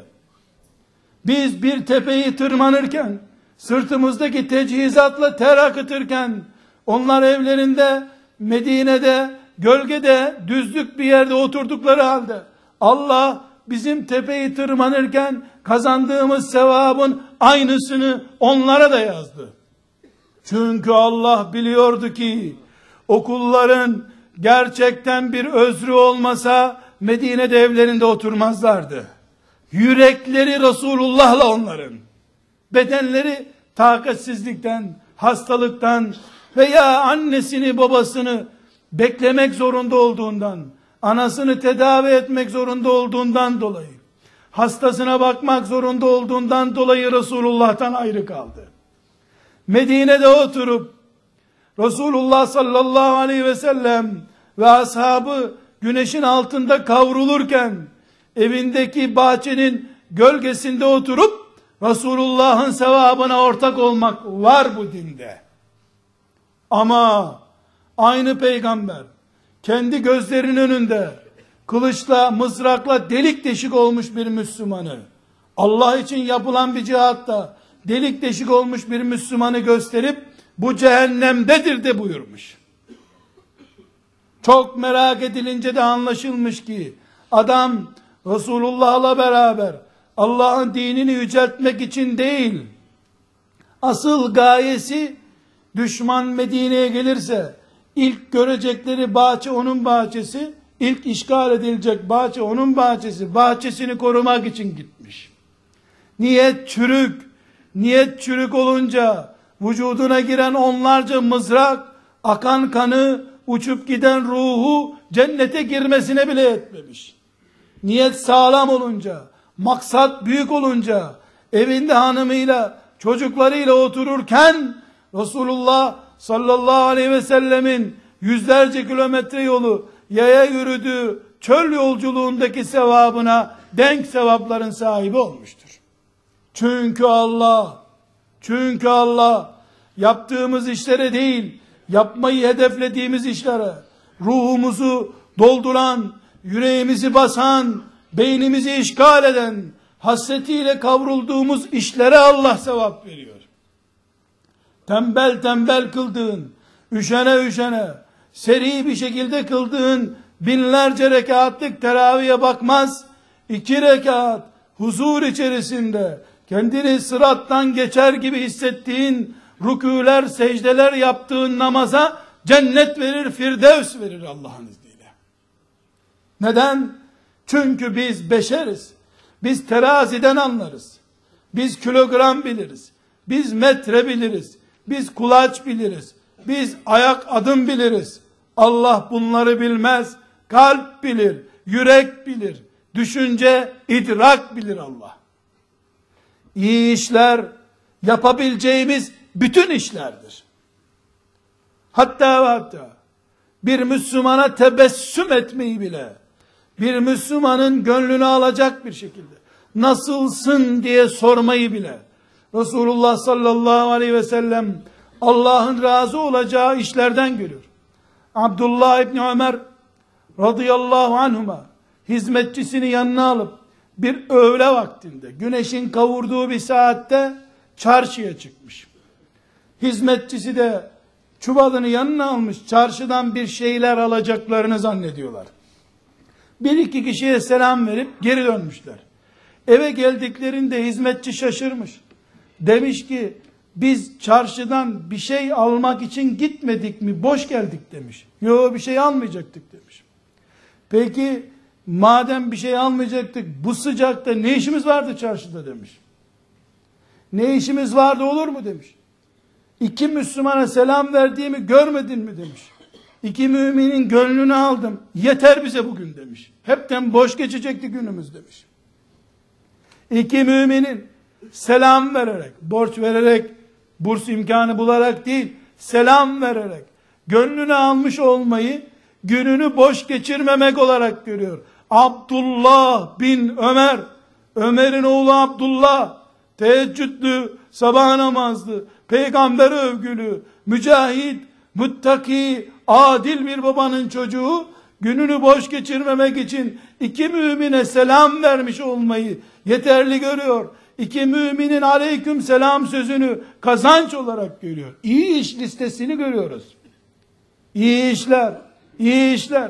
Biz bir tepeyi tırmanırken, sırtımızdaki tecihizatla ter akıtırken, onlar evlerinde, Medine'de, gölgede, düzlük bir yerde oturdukları halde, Allah bizim tepeyi tırmanırken kazandığımız sevabın aynısını onlara da yazdı. Çünkü Allah biliyordu ki, okulların gerçekten bir özrü olmasa, Medine'de evlerinde oturmazlardı. Yürekleri Resulullah'la onların, bedenleri takatsizlikten, hastalıktan veya annesini babasını beklemek zorunda olduğundan, anasını tedavi etmek zorunda olduğundan dolayı, hastasına bakmak zorunda olduğundan dolayı Resulullah'tan ayrı kaldı. Medine'de oturup Resulullah sallallahu aleyhi ve sellem ve ashabı güneşin altında kavrulurken evindeki bahçenin gölgesinde oturup Resulullah'ın sevabına ortak olmak var bu dinde. Ama aynı peygamber kendi gözlerinin önünde kılıçla, mızrakla delik deşik olmuş bir Müslümanı, Allah için yapılan bir cihatta delik deşik olmuş bir Müslümanı gösterip bu cehennemdedir de buyurmuş. Çok merak edilince de anlaşılmış ki adam Resulullah'la beraber Allah'ın dinini yüceltmek için değil, asıl gayesi düşman Medine'ye gelirse ilk görecekleri bahçe onun bahçesi, ilk işgal edilecek bahçe onun bahçesi, bahçesini korumak için gitmiş. Niyet çürük, niyet çürük olunca vücuduna giren onlarca mızrak, akan kanı, uçup giden ruhu cennete girmesine bile yetmemiş. Niyet sağlam olunca, maksat büyük olunca, evinde hanımıyla, çocuklarıyla otururken Resulullah sallallahu aleyhi ve sellemin yüzlerce kilometre yolu yaya yürüdüğü çöl yolculuğundaki sevabına denk sevapların sahibi olmuştur. Çünkü Allah, çünkü Allah yaptığımız işlere değil, yapmayı hedeflediğimiz işlere, ruhumuzu dolduran, yüreğimizi basan, beynimizi işgal eden, hasretiyle kavrulduğumuz işlere Allah sevap veriyor. Tembel tembel kıldığın, üşene üşene, seri bir şekilde kıldığın binlerce rekatlık teraviye bakmaz, iki rekat huzur içerisinde kendini sırattan geçer gibi hissettiğin rükûler, secdeler yaptığın namaza cennet verir, firdevs verir Allah'ın izniyle. Neden? Çünkü biz beşeriz. Biz teraziden anlarız. Biz kilogram biliriz. Biz metre biliriz. Biz kulaç biliriz. Biz ayak adım biliriz. Allah bunları bilmez. Kalp bilir, yürek bilir, düşünce, idrak bilir Allah. İyi işler yapabileceğimiz bütün işlerdir. Hatta ve hatta bir Müslümana tebessüm etmeyi bile, bir Müslümanın gönlünü alacak bir şekilde nasılsın diye sormayı bile Resulullah sallallahu aleyhi ve sellem Allah'ın razı olacağı işlerden görüyor. Abdullah İbni Ömer radıyallahu anhuma hizmetçisini yanına alıp bir öğle vaktinde güneşin kavurduğu bir saatte çarşıya çıkmış. Hizmetçisi de çuvalını yanına almış, çarşıdan bir şeyler alacaklarını zannediyorlar. Bir iki kişiye selam verip geri dönmüşler. Eve geldiklerinde hizmetçi şaşırmış. Demiş ki biz çarşıdan bir şey almak için gitmedik mi, boş geldik demiş. Yo, bir şey almayacaktık demiş. Peki madem bir şey almayacaktık, bu sıcakta ne işimiz vardı çarşıda demiş. Ne işimiz vardı olur mu demiş. İki Müslümana selam verdiğimi görmedin mi demiş. İki müminin gönlünü aldım, yeter bize bugün demiş. Hepten boş geçecekti günümüz demiş. İki müminin selam vererek, borç vererek, burs imkanı bularak değil, selam vererek, gönlünü almış olmayı, gününü boş geçirmemek olarak görüyor. Abdullah bin Ömer, Ömer'in oğlu Abdullah, teheccüdlü, sabah namazlı, peygamber övgülü, mücahit, muttaki, adil bir babanın çocuğu, gününü boş geçirmemek için iki mümine selam vermiş olmayı yeterli görüyor. İki müminin aleyküm selam sözünü kazanç olarak görüyor. İyi iş listesini görüyoruz. İyi işler, iyi işler.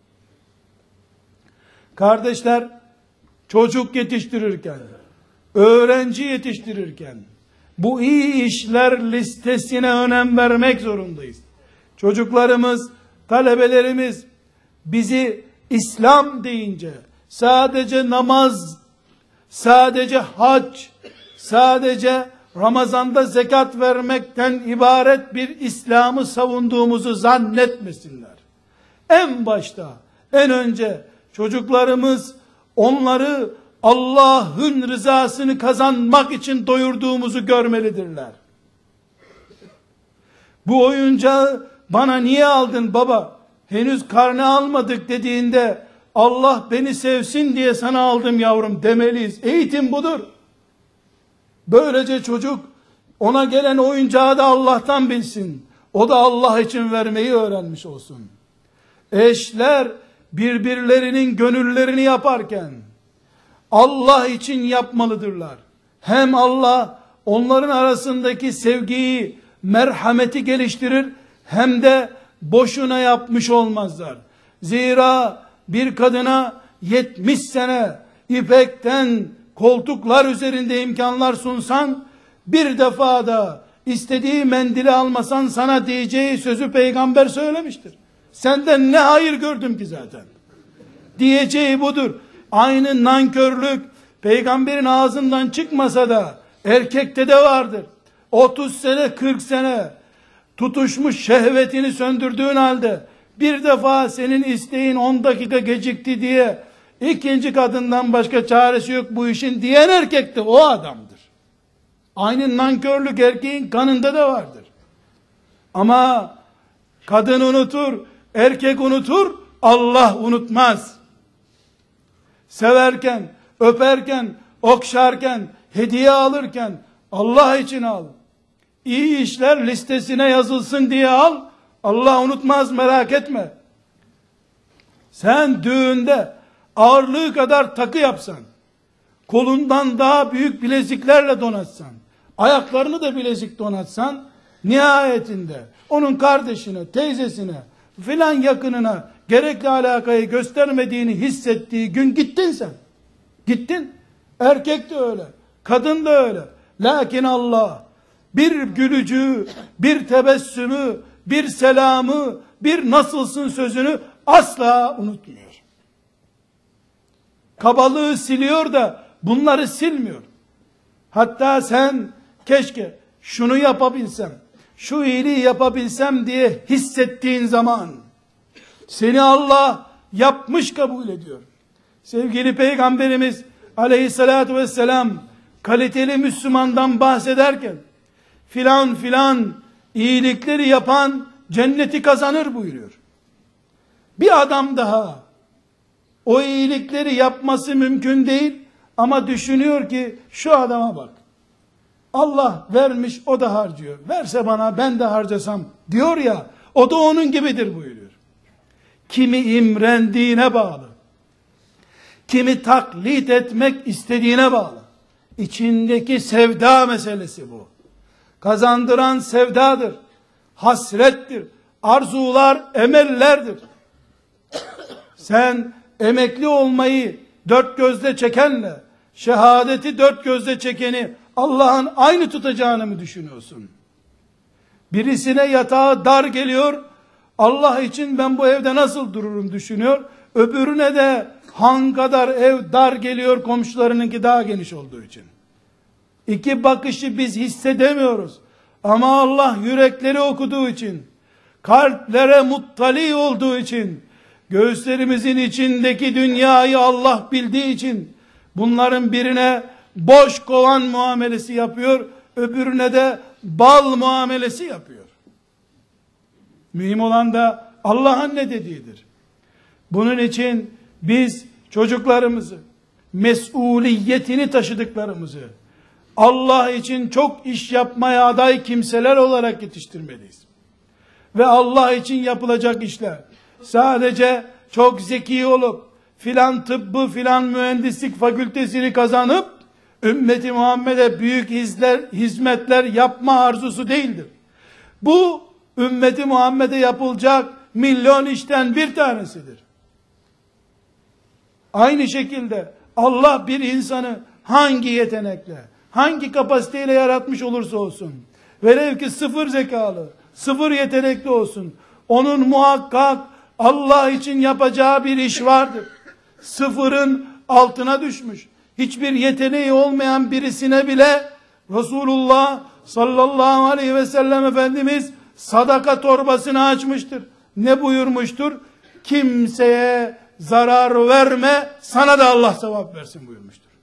Kardeşler, çocuk yetiştirirken, öğrenci yetiştirirken, bu iyi işler listesine önem vermek zorundayız. Çocuklarımız, talebelerimiz bizi İslam deyince sadece namaz, sadece hac, sadece Ramazan'da zekat vermekten ibaret bir İslam'ı savunduğumuzu zannetmesinler. En başta, en önce çocuklarımız onları Allah'ın rızasını kazanmak için doyurduğumuzu görmelidirler. Bu oyuncağı bana niye aldın baba? Henüz karnı almadık dediğinde, Allah beni sevsin diye sana aldım yavrum demeliyiz. Eğitim budur. Böylece çocuk ona gelen oyuncağı da Allah'tan bilsin. O da Allah için vermeyi öğrenmiş olsun. Eşler birbirlerinin gönüllerini yaparken Allah için yapmalıdırlar. Hem Allah onların arasındaki sevgiyi, merhameti geliştirir, hem de boşuna yapmış olmazlar. Zira bir kadına yetmiş sene ipekten koltuklar üzerinde imkanlar sunsan, bir defada istediği mendili almasan sana diyeceği sözü peygamber söylemiştir. Senden ne hayır gördüm ki zaten. Diyeceği budur. Aynı nankörlük peygamberin ağzından çıkmasa da erkekte de vardır. otuz sene kırk sene tutuşmuş şehvetini söndürdüğün halde bir defa senin isteğin on dakika gecikti diye ikinci kadından başka çaresi yok bu işin diyen erkek de o adamdır. Aynı nankörlük erkeğin kanında da vardır. Ama kadın unutur, erkek unutur, Allah unutmaz. Severken, öperken, okşarken, hediye alırken Allah için al. İyi işler listesine yazılsın diye al. Allah unutmaz, merak etme. Sen düğünde ağırlığı kadar takı yapsan, kolundan daha büyük bileziklerle donatsan, ayaklarını da bilezik donatsan, nihayetinde onun kardeşine, teyzesine, filan yakınına gerekli alakayı göstermediğini hissettiği gün gittin sen. Gittin. Erkek de öyle, kadın da öyle. Lakin Allah bir gülücüğü, bir tebessümü, bir selamı, bir nasılsın sözünü asla unutmuyor. Kabalığı siliyor da bunları silmiyor. Hatta sen keşke şunu yapabilsem, şu iyiliği yapabilsem diye hissettiğin zaman seni Allah yapmış kabul ediyor. Sevgili Peygamberimiz Aleyhisselatü Vesselam kaliteli Müslümandan bahsederken filan filan iyilikleri yapan cenneti kazanır buyuruyor. Bir adam daha o iyilikleri yapması mümkün değil ama düşünüyor ki şu adama bak. Allah vermiş, o da harcıyor. Verse bana ben de harcasam diyor ya, o da onun gibidir buyuruyor. Kimi imrendiğine bağlı. Kimi taklit etmek istediğine bağlı. İçindeki sevda meselesi bu. Kazandıran sevdadır. Hasrettir. Arzular, emellerdir. Sen emekli olmayı dört gözle çekenle şehadeti dört gözle çekeni Allah'ın aynı tutacağını mı düşünüyorsun? Birisine yatağı dar geliyor, Allah için ben bu evde nasıl dururum düşünüyor. Öbürüne de han kadar ev dar geliyor, komşularınınki daha geniş olduğu için. İki bakışı biz hissedemiyoruz. Ama Allah yürekleri okuduğu için, kalplere muttali olduğu için, göğüslerimizin içindeki dünyayı Allah bildiği için, bunların birine boş kovan muamelesi yapıyor, öbürüne de bal muamelesi yapıyor. Mühim olan da Allah'ın ne dediğidir. Bunun için biz çocuklarımızı, mesuliyetini taşıdıklarımızı, Allah için çok iş yapmaya aday kimseler olarak yetiştirmeliyiz. Ve Allah için yapılacak işler, sadece çok zeki olup, filan tıbbı, filan mühendislik fakültesini kazanıp, ümmeti Muhammed'e büyük izler, hizmetler yapma arzusu değildir. Bu, ümmeti Muhammed'e yapılacak milyon işten bir tanesidir. Aynı şekilde, Allah bir insanı hangi yetenekle, hangi kapasiteyle yaratmış olursa olsun, velev ki sıfır zekalı, sıfır yetenekli olsun, onun muhakkak Allah için yapacağı bir iş vardır. Sıfırın altına düşmüş, hiçbir yeteneği olmayan birisine bile Resulullah sallallahu aleyhi ve sellem Efendimiz sadaka torbasını açmıştır. Ne buyurmuştur? Kimseye zarar verme, sana da Allah sevap versin buyurmuştur.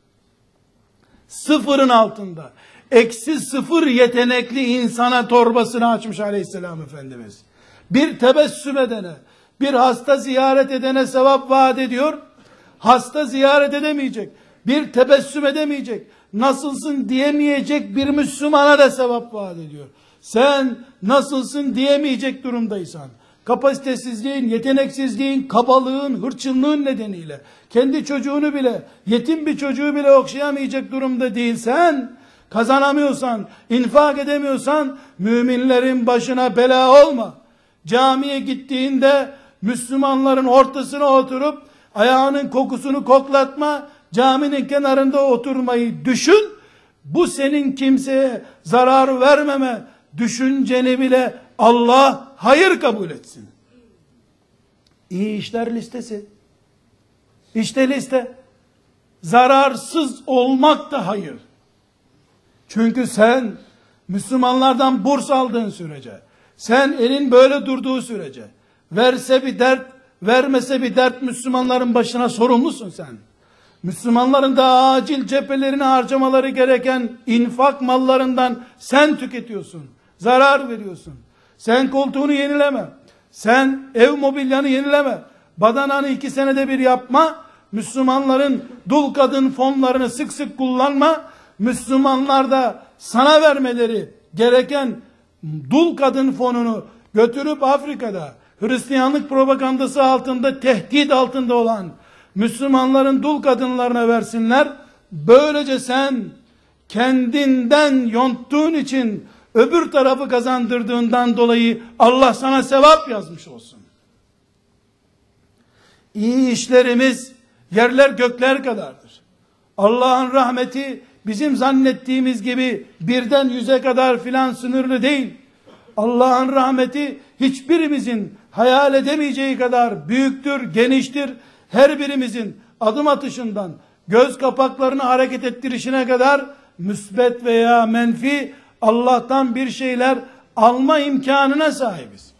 Sıfırın altında. Eksi sıfır yetenekli insana torbasını açmış aleyhisselam Efendimiz. Bir tebessüm edene, bir hasta ziyaret edene sevap vaat ediyor. Hasta ziyaret edemeyecek, bir tebessüm edemeyecek, nasılsın diyemeyecek bir Müslümana da sevap vaat ediyor. Sen nasılsın diyemeyecek durumdaysan, kapasitesizliğin, yeteneksizliğin, kabalığın, hırçınlığın nedeniyle kendi çocuğunu bile, yetim bir çocuğu bile okşayamayacak durumda değilsen, kazanamıyorsan, infak edemiyorsan, müminlerin başına bela olma. Camiye gittiğinde Müslümanların ortasına oturup ayağının kokusunu koklatma, caminin kenarında oturmayı düşün. Bu senin kimseye zarar vermeme düşünceni bile Allah hayır kabul etsin. İyi işler listesi. İşte liste. Zararsız olmak da hayır. Çünkü sen Müslümanlardan burs aldığın sürece, sen elin böyle durduğu sürece, verse bir dert, vermese bir dert, Müslümanların başına sorumlusun sen. Müslümanların da acil cephelerini harcamaları gereken infak mallarından sen tüketiyorsun. Zarar veriyorsun. Sen koltuğunu yenileme. Sen ev mobilyanı yenileme. Badananı iki senede bir yapma. Müslümanların dul kadın fonlarını sık sık kullanma. Müslümanlar da sana vermeleri gereken dul kadın fonunu götürüp Afrika'da Hristiyanlık propagandası altında, tehdit altında olan Müslümanların dul kadınlarına versinler. Böylece sen kendinden yonttuğun için öbür tarafı kazandırdığından dolayı Allah sana sevap yazmış olsun. İyi işlerimiz yerler gökler kadardır. Allah'ın rahmeti bizim zannettiğimiz gibi birden yüze kadar filan sınırlı değil. Allah'ın rahmeti hiçbirimizin hayal edemeyeceği kadar büyüktür, geniştir. Her birimizin adım atışından göz kapaklarını hareket ettirişine kadar müsbet veya menfi Allah'tan bir şeyler alma imkanına sahibiz.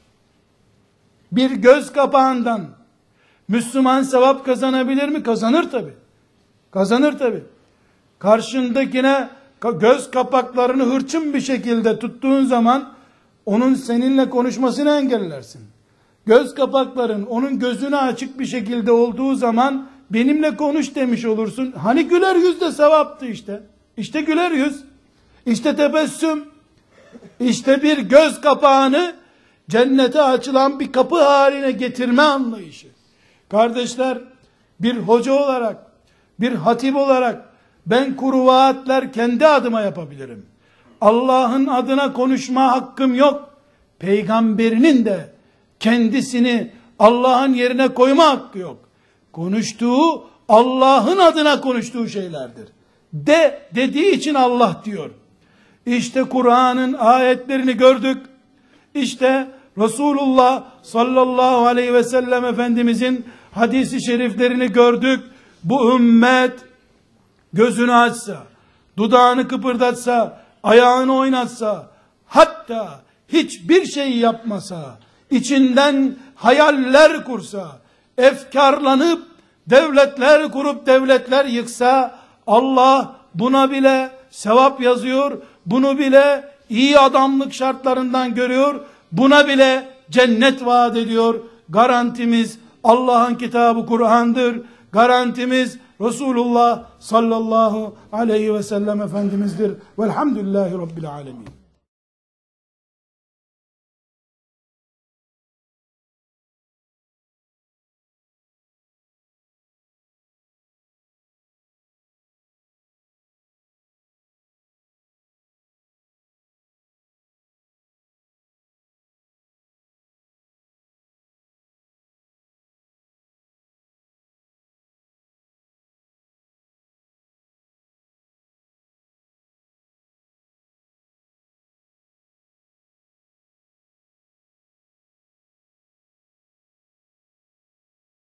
Bir göz kapağından Müslüman sevap kazanabilir mi? Kazanır tabi. Kazanır tabi. Karşındakine göz kapaklarını hırçın bir şekilde tuttuğun zaman onun seninle konuşmasını engellersin. Göz kapakların onun gözüne açık bir şekilde olduğu zaman benimle konuş demiş olursun. Hani güler yüz de sevaptı işte. İşte güler yüz. İşte tebessüm. İşte bir göz kapağını cennete açılan bir kapı haline getirme anlayışı. Kardeşler, bir hoca olarak, bir hatip olarak ben kuru vaatler kendi adıma yapabilirim. Allah'ın adına konuşma hakkım yok. Peygamberinin de kendisini Allah'ın yerine koyma hakkı yok. Konuştuğu Allah'ın adına konuştuğu şeylerdir. De dediği için Allah diyor. İşte Kur'an'ın ayetlerini gördük. İşte Resulullah sallallahu aleyhi ve sellem Efendimizin hadisi şeriflerini gördük. Bu ümmet gözünü açsa, dudağını kıpırdatsa, ayağını oynatsa, hatta hiçbir şey yapmasa, içinden hayaller kursa, efkarlanıp devletler kurup devletler yıksa, Allah buna bile sevap yazıyor, bunu bile iyi adamlık şartlarından görüyor, buna bile cennet vaat ediyor. Garantimiz Allah'ın kitabı Kur'an'dır. Garantimiz Resulullah sallallahu aleyhi ve sellem Efendimiz'dir. Velhamdülillahi Rabbil alemin.